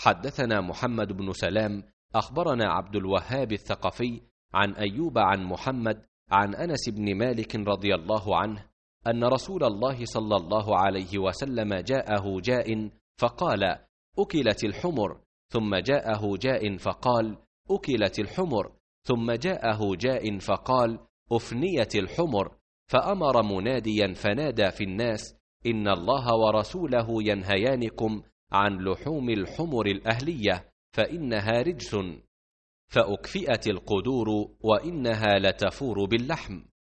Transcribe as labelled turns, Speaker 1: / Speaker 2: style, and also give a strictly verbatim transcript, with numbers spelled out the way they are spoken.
Speaker 1: حدثنا محمد بن سلام أخبرنا عبد الوهاب الثقفي عن أيوب عن محمد عن أنس بن مالك رضي الله عنه أن رسول الله صلى الله عليه وسلم جاءه جاء فقال: أكلت الحمر. ثم جاءه جاء فقال: أكلت الحمر. ثم جاءه جاء فقال: أفنيت الحمر. فأمر مناديا فنادى في الناس: إن الله ورسوله ينهيانكم عن لحوم الحمر الأهلية فإنها رجس. فأكفئت القدور وإنها لتفور باللحم.